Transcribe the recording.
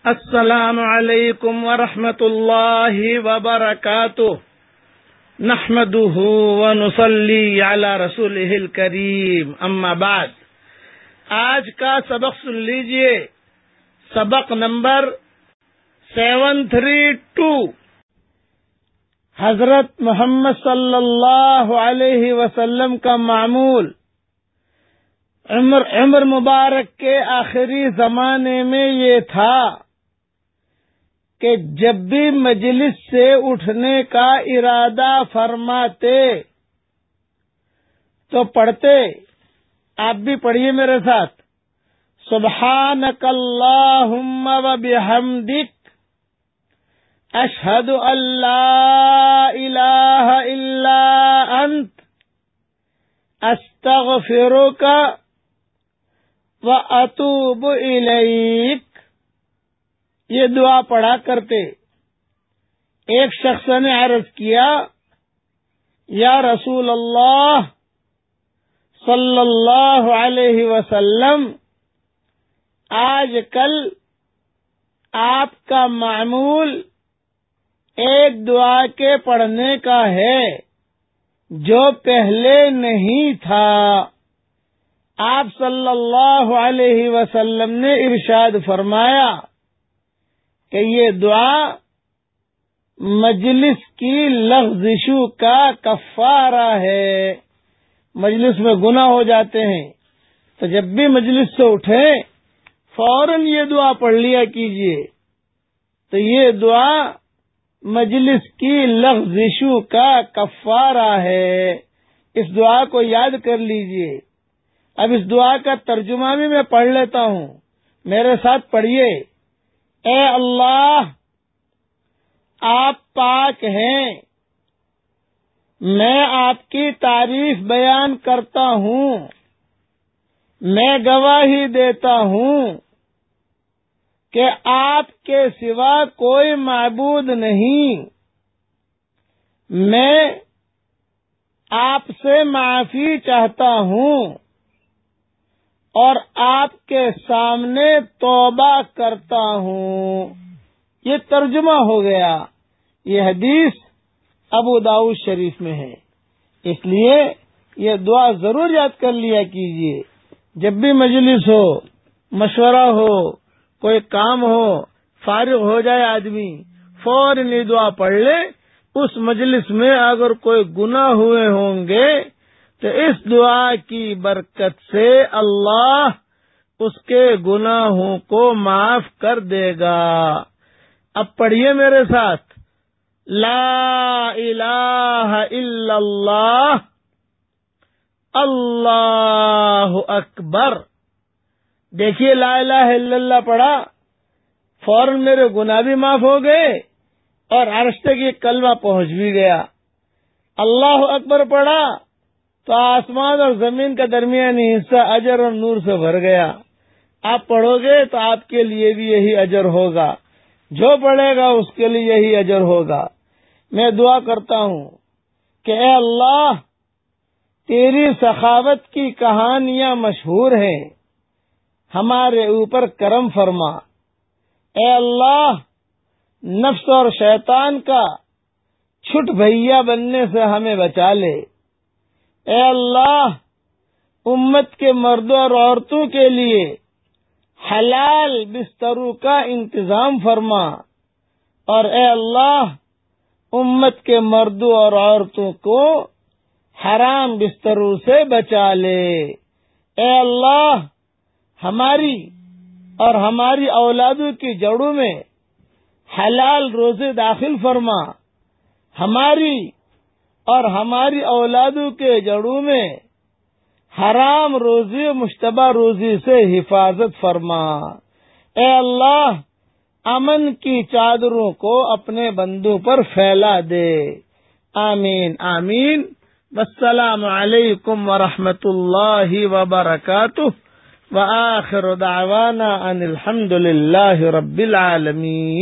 السلام علیکم ورحمۃ اللہ وبرکاتہ نحمده ونصلی علی رسولہ الکریم اما بعد۔ آج کا سبق سن لیجئے، سبق نمبر 732۔ حضرت محمد صلی اللہ علیہ وسلم کا معمول عمر مبارک کے آخری زمانے میں یہ تھا کہ جب بھی مجلس سے اٹھنے کا ارادہ فرماتے تو پڑھتے، آپ بھی پڑھیے میرے ساتھ، سبحانک اللہم و بحمدک اشہد ان لا الہ الا انت استغفرک و اتوب الیک۔ یہ دعا پڑھا کرتے۔ ایک شخص نے عرض کیا، یا رسول اللہ صلی اللہ علیہ وسلم، آج کل آپ کا معمول ایک دعا کے پڑھنے کا ہے جو پہلے نہیں تھا۔ آپ صلی اللہ علیہ وسلم نے ارشاد فرمایا کہ یہ دعا مجلس کی لغزشوں کا کفارہ ہے۔ مجلس میں گناہ ہو جاتے ہیں تو جب بھی مجلس سے اٹھیں فوراً یہ دعا پڑھ لیا کیجیے، تو یہ دعا مجلس کی لغزشوں کا کفارہ ہے۔ اس دعا کو یاد کر لیجیے۔ اب اس دعا کا ترجمہ بھی میں پڑھ لیتا ہوں، میرے ساتھ پڑھیے۔ اے اللہ، آپ پاک ہیں، میں آپ کی تعریف بیان کرتا ہوں، میں گواہی دیتا ہوں کہ آپ کے سوا کوئی معبود نہیں۔ میں آپ سے معافی چاہتا ہوں اور آپ کے سامنے توبہ کرتا ہوں۔ یہ ترجمہ ہو گیا۔ یہ حدیث ابو داؤد شریف میں ہے، اس لیے یہ دعا ضرور یاد کر لیا کیجیے۔ جب بھی مجلس ہو، مشورہ ہو، کوئی کام ہو، فارغ ہو جائے آدمی، فوراً یہ دعا پڑھ لے۔ اس مجلس میں اگر کوئی گناہ ہوئے ہوں گے تو اس دعا کی برکت سے اللہ اس کے گناہوں کو معاف کر دے گا۔ اب پڑھیے میرے ساتھ، لا الہ الا اللہ اللہ اکبر۔ دیکھیے، لا الہ الا اللہ پڑھا، فوراً میرے گناہ بھی معاف ہو گئے اور عرش تک یہ کلمہ پہنچ بھی گیا۔ اللہ اکبر پڑھا تو آسمان اور زمین کا درمیانی حصہ اجر اور نور سے بھر گیا۔ آپ پڑھو گے تو آپ کے لیے بھی یہی اجر ہوگا، جو پڑھے گا اس کے لیے یہی اجر ہوگا۔ میں دعا کرتا ہوں کہ اے اللہ، تیری سخاوت کی کہانیاں مشہور ہیں، ہمارے اوپر کرم فرما۔ اے اللہ، نفس اور شیطان کا چھٹ بھیا بننے سے ہمیں بچا لے۔ اے اللہ، امت کے مردوں اور عورتوں کے لیے حلال بستروں کا انتظام فرما، اور اے اللہ، امت کے مردوں اور عورتوں کو حرام بستروں سے بچا لے۔ اے اللہ، ہماری اور ہماری اولادوں کی جڑوں میں حلال روزے داخل فرما، ہماری اور ہماری اولادوں کے جڑوں میں حرام روزی و مشتبہ روزی سے حفاظت فرما۔ اے اللہ، امن کی چادروں کو اپنے بندوں پر پھیلا دے۔ آمین آمین۔ والسلام علیکم ورحمۃ اللہ وبرکاتہ، وآخر دعوانا ان الحمد للہ رب العالمین۔